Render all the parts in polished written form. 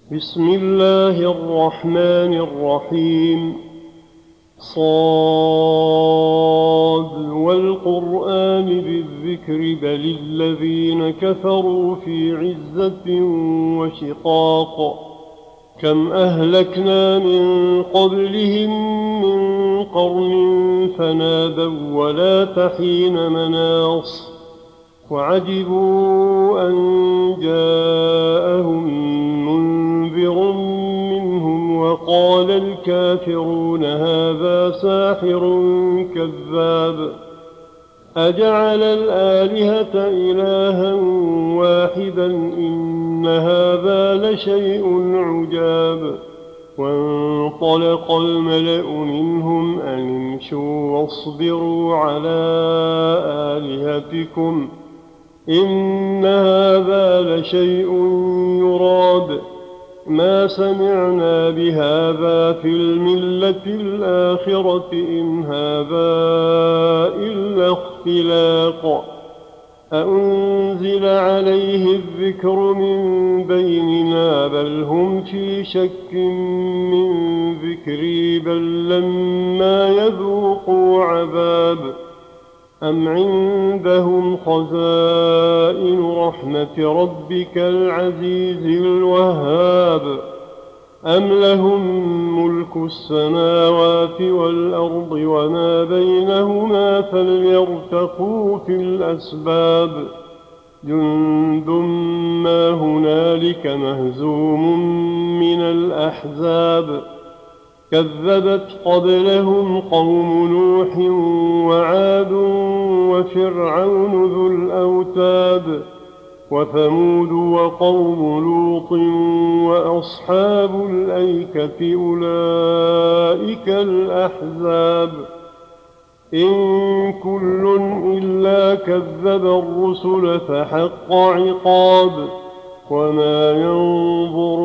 بسم الله الرحمن الرحيم. صاد والقرآن بالذكر بل الذين كفروا في عزة وشقاق. كم أهلكنا من قبلهم من قرن فنادوا ولا تحين مناص وعجبوا أن جاءهم منذر منهم وقال الكافرون هذا ساحر كذاب أجعل الآلهة إلها واحدا إن هذا لشيء عجاب. وانطلق الملأ منهم أن امشوا واصبروا على آلهتكم إن هذا لشيء يراد ما سمعنا بهذا في الملة الآخرة إن هذا إلا اختلاق أأنزل عليه الذكر من بيننا بل هم في شك من ذكري بل لما يذوقوا عذاب أم عندهم خزائن رحمة ربك العزيز الوهاب أم لهم ملك السماوات والأرض وما بينهما فليرتقوا في الأسباب جند ما هنالك مهزوم من الأحزاب كذبت قبلهم قوم نوح وعاد وفرعون ذو الأوتاد وثمود وقوم لوط وأصحاب الأيكة أولئك الأحزاب إن كل إلا كذب الرسل فحق عقاب وما ينظر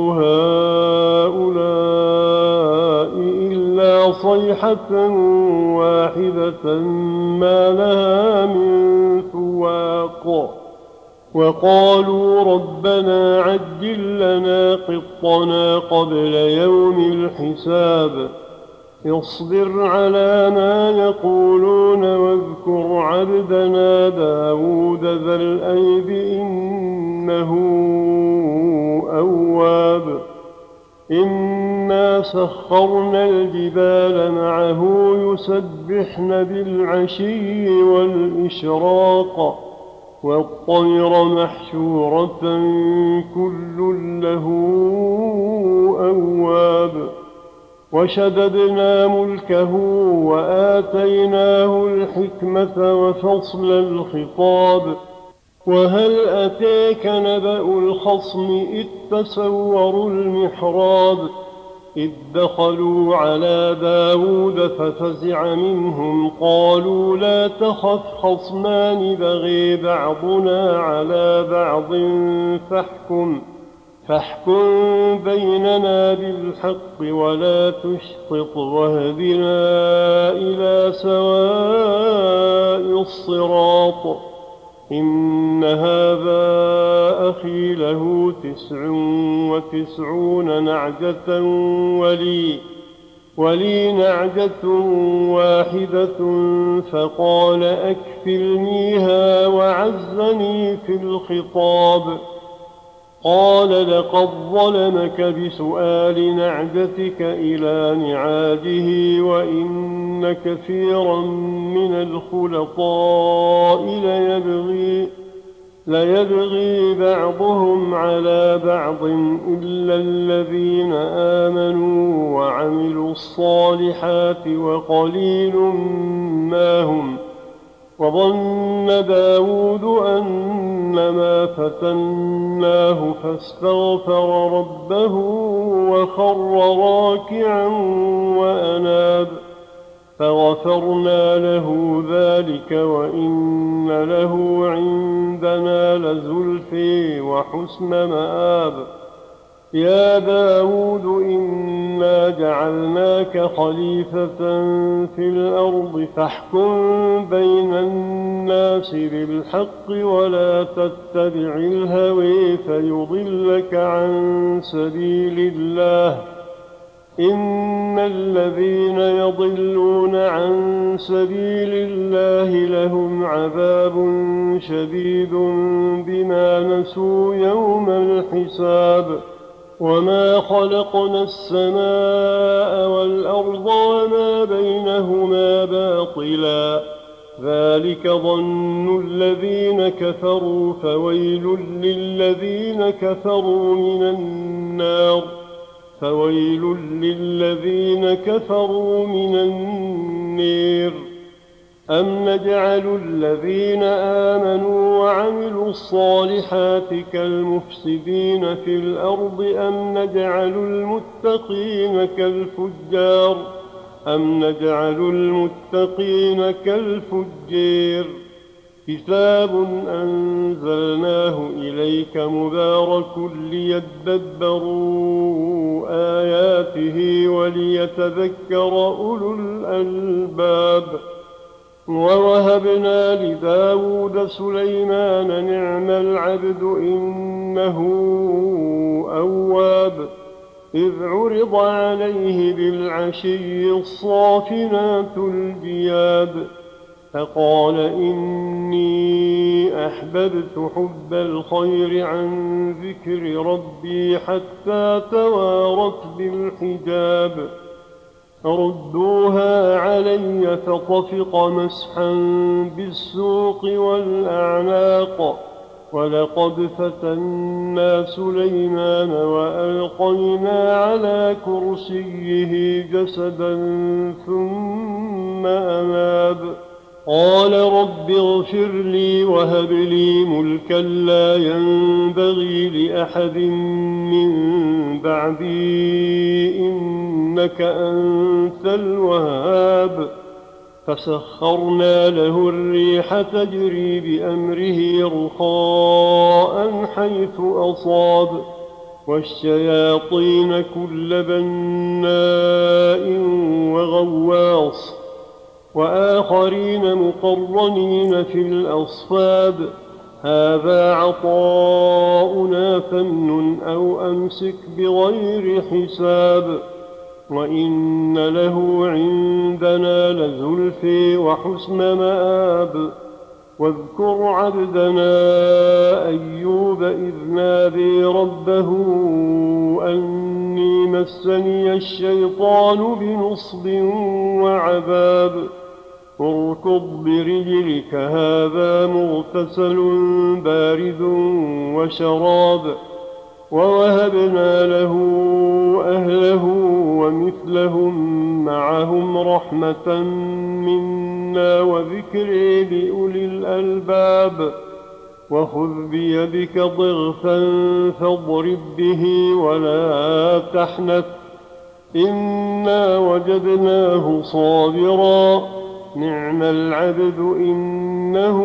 هؤلاء إلا صيحة واحدة ما لها من فواق وقالوا ربنا عجل لنا قطنا قبل يوم الحساب اصبر على ما يقولون واذكر عبدنا داود ذا الأيد إنه أواب إنا سخرنا الجبال معه يسبحن بالعشي والإشراق والطير محشورة كل له أواب وشددنا ملكه وآتيناه الحكمة وفصل الخطاب وهل أتاك نبأ الخصم إذ تسوروا المحراب إذ دخلوا على داود ففزع منهم قالوا لا تخف خصمان بغي بعضنا على بعض فاحكم بيننا بالحق ولا تشطط واهدنا إلى سواء الصراط إن هذا أخي له 99 نعجة ولي نعجة واحدة فقال أكفلنيها وعزني في الخطاب قال لقد ظلمك بسؤال نعجتك إلى نعاجه وإن كثيرا من الخلطاء ليبغي بعضهم على بعض إلا الذين آمنوا وعملوا الصالحات وقليل ما هم وظن داود أنما فتناه فاستغفر ربه وخر راكعا وأناب فغفرنا له ذلك وإن له عندنا لزلفي وحسن مآب يا داود إنا جعلناك خليفة في الأرض فاحكم بين الناس بالحق ولا تتبع الهوى فيضلك عن سبيل الله. إن الذين يضلون عن سبيل الله لهم عذاب شديد بما نسوا يوم الحساب. وما خلقنا السماء والأرض وما بينهما باطلا ذلك ظن الذين كفروا فويل للذين كفروا من النار أم نجعل الذين آمنوا وعملوا الصالحات كالمفسدين في الأرض أم نجعل المتقين كالفجار كتاب أنزلناه إليك مبارك ليدبروا آياته وليتذكر أولو الألباب. ووهبنا لداود سليمان نعم العبد إنه أواب إذ عرض عليه بالعشي الصافنات الجياد فقال إني أحببت حب الخير عن ذكر ربي حتى توارت بالحجاب ردوها علي فطفق مسحا بالسوق والأعناق ولقد فتنا سليمان وألقينا على كرسيه جسدا ثم أناب قال رب اغفر لي وهب لي ملكا لا ينبغي لأحد من بعدي إنك أنت الوهاب فسخرنا له الريح تجري بأمره رخاء حيث أصاب والشياطين كل بناء وغواص وآخرين مقرنين في الأصفاد هذا عطاؤنا فامنن أو أمسك بغير حساب وإن له عندنا لزلفى وحسن مآب واذكر عبدنا أيوب إذ نادي ربه أني مسني الشيطان بنصب وعذاب اركض برجلك هذا مغتسل بارد وشراب ووهبنا له أهله ومثلهم معهم رحمة منا وذكر لأولي الألباب وخذ بيدك ضغثا فاضرب به ولا تحنث إنا وجدناه صابرا نعم العبد إنه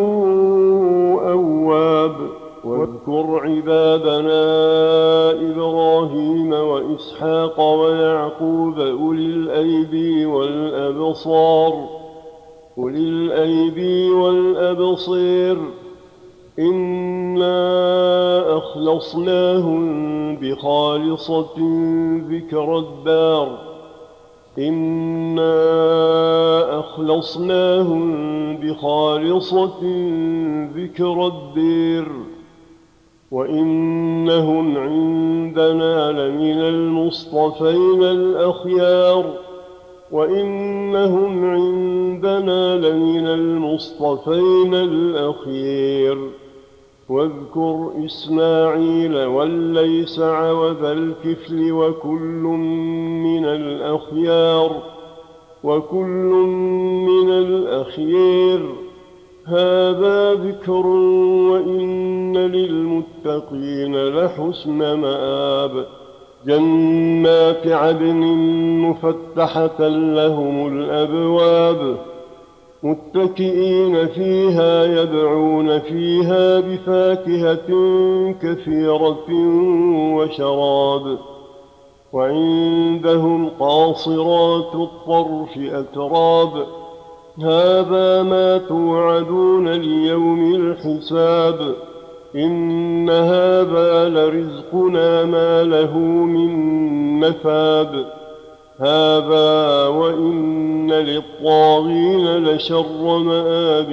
أواب واذكر عبادنا إبراهيم وإسحاق ويعقوب أولي الأيدي والأبصير إنا أخلصناهم بخالصة ذكر الدير وإنهم عندنا لمن المصطفين الأخيار واذكر إسماعيل واليسع وذا الكفل وكل من الأخيار هذا ذكر وإن للمتقين لحسن مآب جنات عدن مفتحة لهم الأبواب متكئين فيها يدعون فيها بفاكهة كثيرة وشراب وعندهم قاصرات الطرف أتراب هذا ما توعدون ليوم الحساب إن هذا لرزقنا ما له من نفاد هذا وإن للطاغين لشر مآب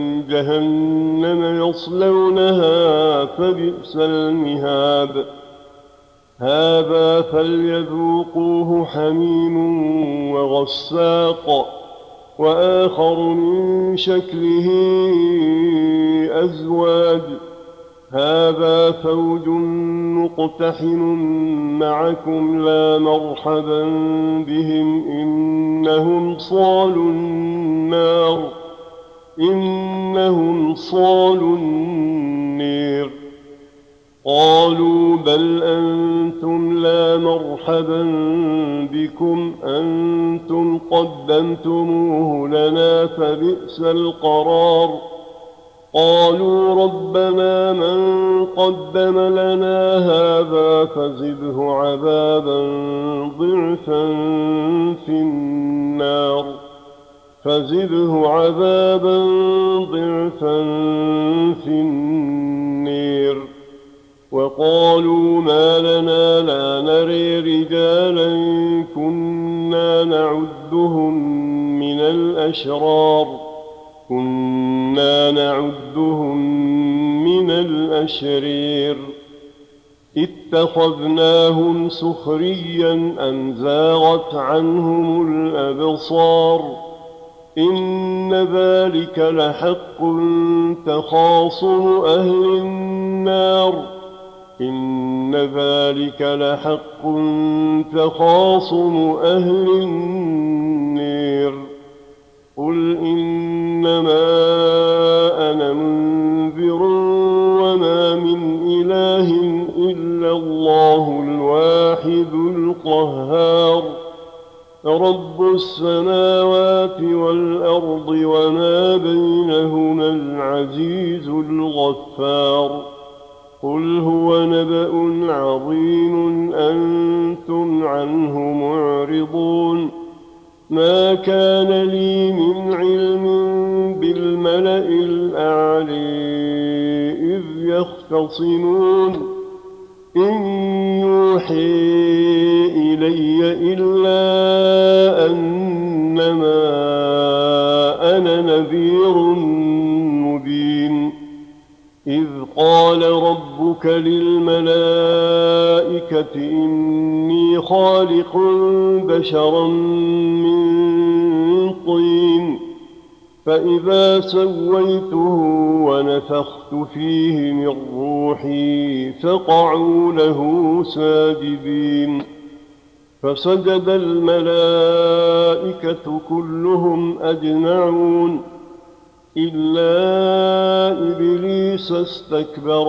جهنم يصلونها فبئس المهاد هذا فليذوقوه حميم وغساق وآخر من شكله أزواج هذا فوج مقتحم معكم لا مرحبا بهم إنهم صالوا النير قالوا بل أنتم لا مرحبا بكم أنتم قدمتموه لنا فبئس القرار قالوا ربنا من قدم لنا هذا فزده عذابا ضعفا في النير وقالوا ما لنا لا نري رجالا كنا نعدهم من الأشرير اتخذناهم سخريا أم زاغت عنهم الأبصار إن ذلك لحق تخاصم أهل النير قل إنما أنا منذر وما من إله إلا الله الواحد القهار رب السماوات والأرض وما بينهما العزيز الغفار قل هو نبأ عظيم أنتم عنه معرضون ما كان لي من علم بالملأ الأعلى إذ يختصمون إن يوحي إلي إلا أنما أنا نذير مبين إذ قال ربك للملائكة إني خالق بشرا من طين فإذا سويته ونفخت فيه من روحي فقعوا له ساجدين فسجد الملائكة كلهم أجمعون إلا إبليس استكبر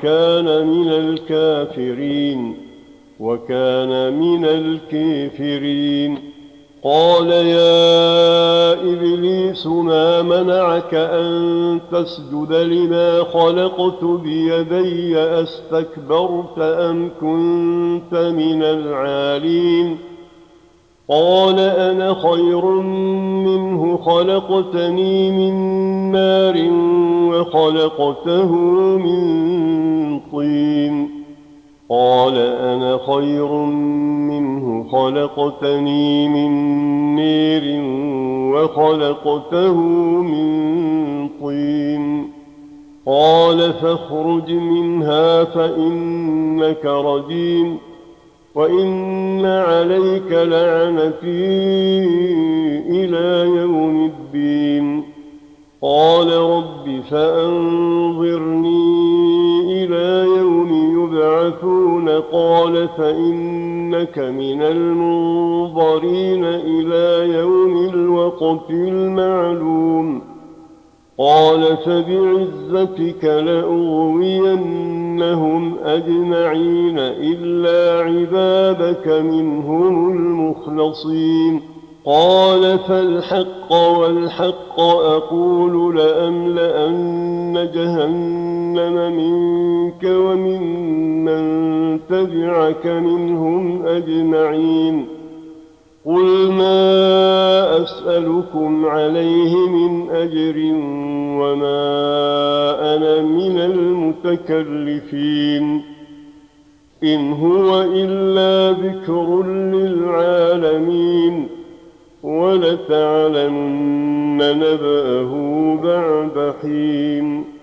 وكان من الكافرين قال يا إبليس ما منعك أن تسجد لما خلقت بيدي أستكبرت أم كنت من العالين قال أنا خير منه خلقتني من نار وخلقته من طين قال أنا خير منه خلقتني من نار وخلقته من طين قال فاخرج منها فإنك رجيم وإن عليك لعنتي إلى يوم الدين قال رب فأنظرني إلى يوم يبعثون قال فإنك من المنظرين إلى يوم الوقت المعلوم قال فبعزتك لأغوينهم أجمعين إلا عبادك منهم المخلصين قال فالحق والحق أقول لأملأن جهنم منك وممن تبعك منهم أجمعين قل ما أسألكم عليه من أجر وما أنا من المتكلفين إن هو إلا ذكر للعالمين ولتعلمن نبأه بعد حين